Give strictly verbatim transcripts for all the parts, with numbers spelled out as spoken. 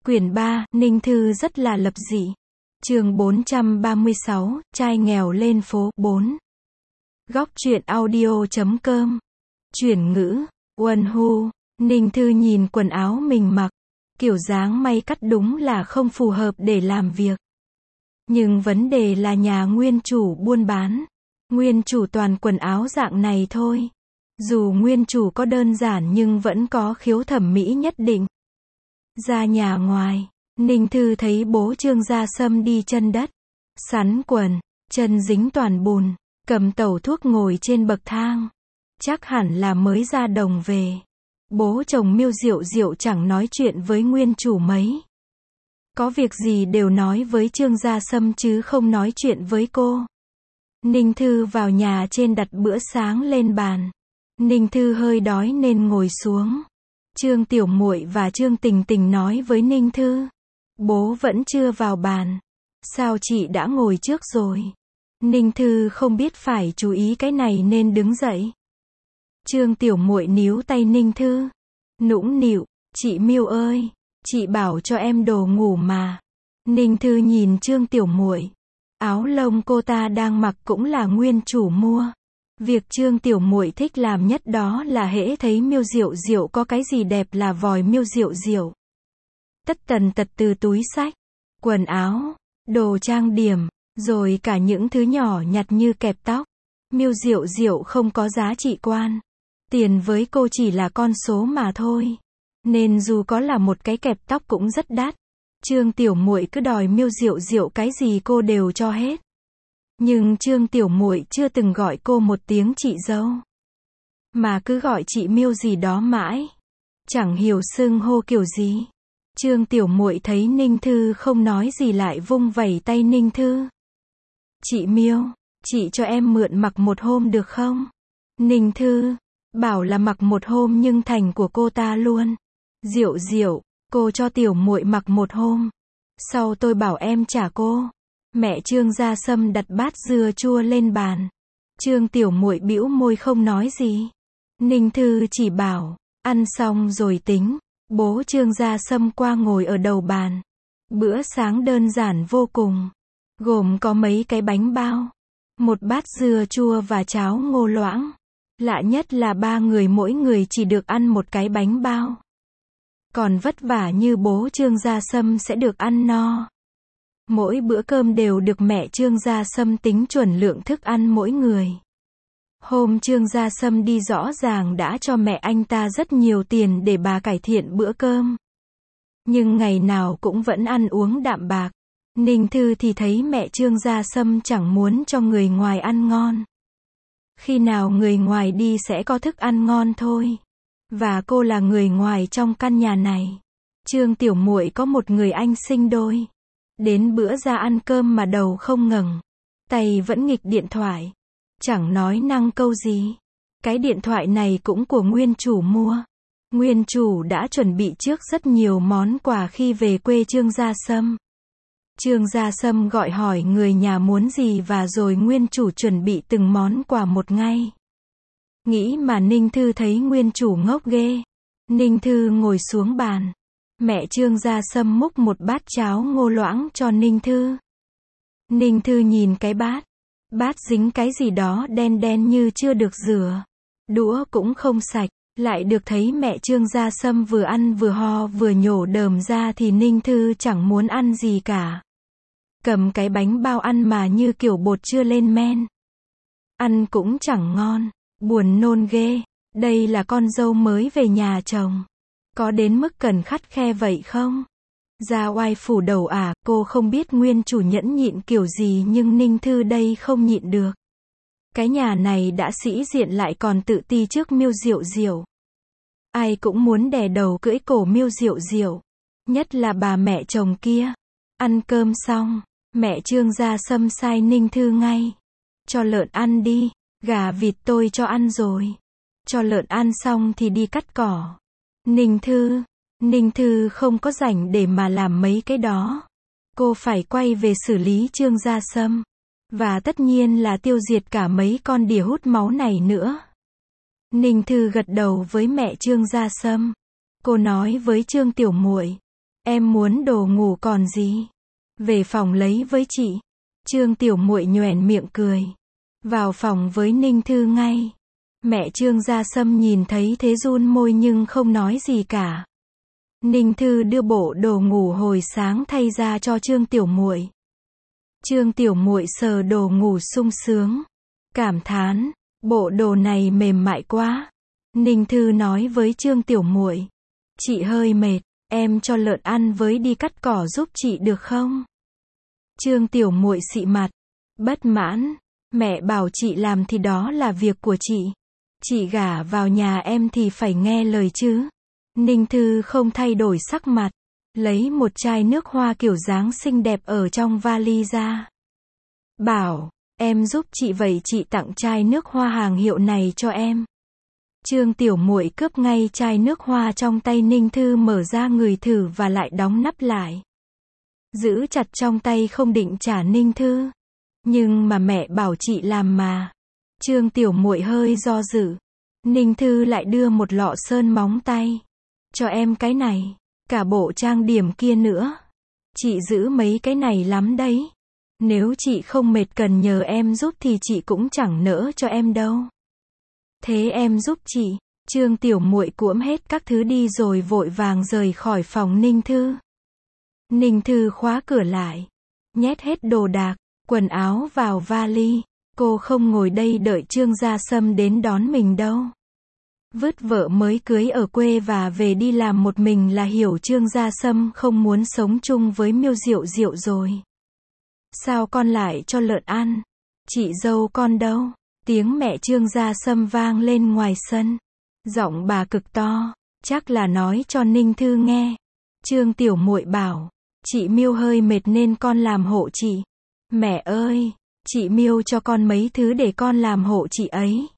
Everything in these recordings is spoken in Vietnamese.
Quyển ba, Ninh Thư rất là lập dị. Chương bốn trăm ba mươi sáu, trai nghèo lên phố, bốn. Góc truyện audio chấm com. Chuyển ngữ, Uân Hu. Ninh Thư nhìn quần áo mình mặc, kiểu dáng may cắt đúng là không phù hợp để làm việc. Nhưng vấn đề là nhà nguyên chủ buôn bán. Nguyên chủ toàn quần áo dạng này thôi. Dù nguyên chủ có đơn giản nhưng vẫn có khiếu thẩm mỹ nhất định. Ra nhà ngoài, Ninh Thư thấy bố Trương Gia Sâm đi chân đất, sắn quần, chân dính toàn bùn, cầm tẩu thuốc ngồi trên bậc thang. Chắc hẳn là mới ra đồng về. Bố chồng Miêu Diệu Diệu chẳng nói chuyện với nguyên chủ mấy. Có việc gì đều nói với Trương Gia Sâm chứ không nói chuyện với cô. Ninh Thư vào nhà trên đặt bữa sáng lên bàn. Ninh Thư hơi đói nên ngồi xuống. Trương Tiểu Muội và Trương Tình Tình nói với Ninh Thư, bố vẫn chưa vào bàn. Sao chị đã ngồi trước rồi? Ninh Thư không biết phải chú ý cái này nên đứng dậy. Trương Tiểu Muội níu tay Ninh Thư, nũng nịu, chị Miêu ơi, chị bảo cho em đồ ngủ mà. Ninh Thư nhìn Trương Tiểu Muội, áo lông cô ta đang mặc cũng là nguyên chủ mua. Việc Trương Tiểu Muội thích làm nhất đó là hễ thấy Miêu Diệu Diệu có cái gì đẹp là vòi Miêu Diệu Diệu. Tất tần tật từ túi xách, quần áo, đồ trang điểm, rồi cả những thứ nhỏ nhặt như kẹp tóc. Miêu Diệu Diệu không có giá trị quan. Tiền với cô chỉ là con số mà thôi. Nên dù có là một cái kẹp tóc cũng rất đắt. Trương Tiểu Muội cứ đòi Miêu Diệu Diệu cái gì cô đều cho hết. Nhưng Trương Tiểu Muội chưa từng gọi cô một tiếng chị dâu, mà cứ gọi chị Miêu gì đó mãi. Chẳng hiểu xưng hô kiểu gì. Trương Tiểu Muội thấy Ninh Thư không nói gì lại vung vẩy tay Ninh Thư. Chị Miêu, chị cho em mượn mặc một hôm được không? Ninh Thư bảo là mặc một hôm nhưng thành của cô ta luôn. Diệu Diệu, cô cho Tiểu Muội mặc một hôm, sau tôi bảo em trả cô. Mẹ Trương Gia Sâm đặt bát dưa chua lên bàn. Trương Tiểu Muội bĩu môi không nói gì. Ninh Thư chỉ bảo, ăn xong rồi tính. Bố Trương Gia Sâm qua ngồi ở đầu bàn. Bữa sáng đơn giản vô cùng, gồm có mấy cái bánh bao, một bát dưa chua và cháo ngô loãng. Lạ nhất là ba người mỗi người chỉ được ăn một cái bánh bao. Còn vất vả như bố Trương Gia Sâm sẽ được ăn no. Mỗi bữa cơm đều được mẹ Trương Gia Sâm tính chuẩn lượng thức ăn mỗi người. Hôm Trương Gia Sâm đi rõ ràng đã cho mẹ anh ta rất nhiều tiền để bà cải thiện bữa cơm. Nhưng ngày nào cũng vẫn ăn uống đạm bạc. Ninh Thư thì thấy mẹ Trương Gia Sâm chẳng muốn cho người ngoài ăn ngon. Khi nào người ngoài đi sẽ có thức ăn ngon thôi. Và cô là người ngoài trong căn nhà này. Trương Tiểu Muội có một người anh sinh đôi. Đến bữa ra ăn cơm mà đầu không ngẩng, tay vẫn nghịch điện thoại, chẳng nói năng câu gì. Cái điện thoại này cũng của nguyên chủ mua. Nguyên chủ đã chuẩn bị trước rất nhiều món quà khi về quê Trương Gia Sâm. Trương Gia Sâm gọi hỏi người nhà muốn gì và rồi nguyên chủ chuẩn bị từng món quà một ngay. Nghĩ mà Ninh Thư thấy nguyên chủ ngốc ghê. Ninh Thư ngồi xuống bàn. Mẹ Trương Gia Sâm múc một bát cháo ngô loãng cho Ninh Thư. Ninh Thư nhìn cái bát. Bát dính cái gì đó đen đen như chưa được rửa. Đũa cũng không sạch. Lại được thấy mẹ Trương Gia Sâm vừa ăn vừa ho vừa nhổ đờm ra thì Ninh Thư chẳng muốn ăn gì cả. Cầm cái bánh bao ăn mà như kiểu bột chưa lên men. Ăn cũng chẳng ngon. Buồn nôn ghê. Đây là con dâu mới về nhà chồng. Có đến mức cần khắt khe vậy không? Ra oai phủ đầu à, cô không biết nguyên chủ nhẫn nhịn kiểu gì nhưng Ninh Thư đây không nhịn được. Cái nhà này đã sĩ diện lại còn tự ti trước Miêu Diệu Diệu. Ai cũng muốn đè đầu cưỡi cổ Miêu Diệu Diệu. Nhất là bà mẹ chồng kia. Ăn cơm xong, mẹ Trương Gia Sâm sai Ninh Thư ngay. Cho lợn ăn đi, gà vịt tôi cho ăn rồi. Cho lợn ăn xong thì đi cắt cỏ. Ninh Thư, Ninh Thư không có rảnh để mà làm mấy cái đó. Cô phải quay về xử lý Trương Gia Sâm. Và tất nhiên là tiêu diệt cả mấy con đỉa hút máu này nữa. Ninh Thư gật đầu với mẹ Trương Gia Sâm. Cô nói với Trương Tiểu Muội, Em muốn đồ ngủ còn gì? Về phòng lấy với chị. Trương Tiểu Muội nhoẻn miệng cười. Vào phòng với Ninh Thư ngay. Mẹ Trương Gia Sâm nhìn thấy thế run môi nhưng không nói gì cả. Ninh Thư đưa bộ đồ ngủ hồi sáng thay ra cho Trương Tiểu Muội. Trương Tiểu Muội sờ đồ ngủ sung sướng, cảm thán, bộ đồ này mềm mại quá. Ninh Thư nói với Trương Tiểu Muội, chị hơi mệt, em cho lợn ăn với đi cắt cỏ giúp chị được không? Trương Tiểu Muội xị mặt, bất mãn, mẹ bảo chị làm thì đó là việc của chị. Chị gả vào nhà em thì phải nghe lời chứ. Ninh Thư không thay đổi sắc mặt, lấy một chai nước hoa kiểu dáng xinh đẹp ở trong vali ra. Bảo, em giúp chị vậy chị tặng chai nước hoa hàng hiệu này cho em. Trương Tiểu Muội cướp ngay chai nước hoa trong tay Ninh Thư mở ra ngửi thử và lại đóng nắp lại. Giữ chặt trong tay không định trả Ninh Thư. Nhưng mà mẹ bảo chị làm mà. Trương Tiểu Muội hơi do dự. Ninh Thư lại đưa một lọ sơn móng tay. Cho em cái này. Cả bộ trang điểm kia nữa. Chị giữ mấy cái này lắm đấy. Nếu chị không mệt cần nhờ em giúp thì chị cũng chẳng nỡ cho em đâu. Thế em giúp chị. Trương Tiểu Muội cuỗm hết các thứ đi rồi vội vàng rời khỏi phòng Ninh Thư. Ninh Thư khóa cửa lại. Nhét hết đồ đạc, quần áo vào vali. Cô không ngồi đây đợi Trương Gia Sâm đến đón mình đâu. Vứt vợ mới cưới ở quê và về đi làm một mình là hiểu Trương Gia Sâm không muốn sống chung với Miêu Diệu Diệu rồi. Sao con lại cho lợn ăn? Chị dâu con đâu? Tiếng mẹ Trương Gia Sâm vang lên ngoài sân. Giọng bà cực to, chắc là nói cho Ninh Thư nghe. Trương Tiểu Muội bảo, chị Miêu hơi mệt nên con làm hộ chị. Mẹ ơi, chị Miêu cho con mấy thứ để con làm hộ chị ấy.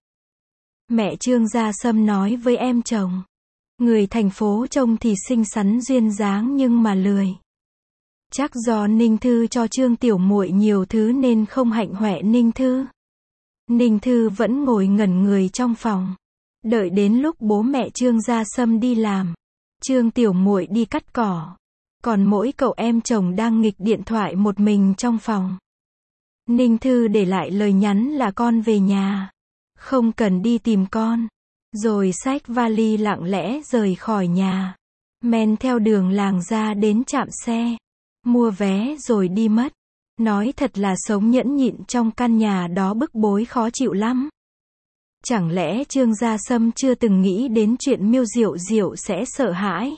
Mẹ Trương Gia Sâm nói với em chồng. Người thành phố trông thì xinh xắn duyên dáng nhưng mà lười. Chắc do Ninh Thư cho Trương Tiểu Muội nhiều thứ nên không hạnh hoẹ Ninh Thư. Ninh Thư vẫn ngồi ngẩn người trong phòng. Đợi đến lúc bố mẹ Trương Gia Sâm đi làm. Trương Tiểu Muội đi cắt cỏ. Còn mỗi cậu em chồng đang nghịch điện thoại một mình trong phòng. Ninh Thư để lại lời nhắn là con về nhà. Không cần đi tìm con. Rồi xách vali lặng lẽ rời khỏi nhà. Men theo đường làng ra đến trạm xe. Mua vé rồi đi mất. Nói thật là sống nhẫn nhịn trong căn nhà đó bức bối khó chịu lắm. Chẳng lẽ Trương Gia Sâm chưa từng nghĩ đến chuyện Miêu Diệu Diệu sẽ sợ hãi?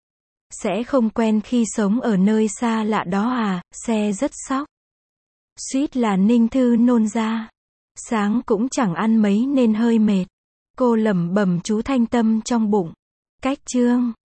Sẽ không quen khi sống ở nơi xa lạ đó à? Xe rất sóc. Suýt là Ninh Thư nôn ra. Sáng cũng chẳng ăn mấy nên hơi mệt. Cô lẩm bẩm chú thanh tâm trong bụng. Cách Trương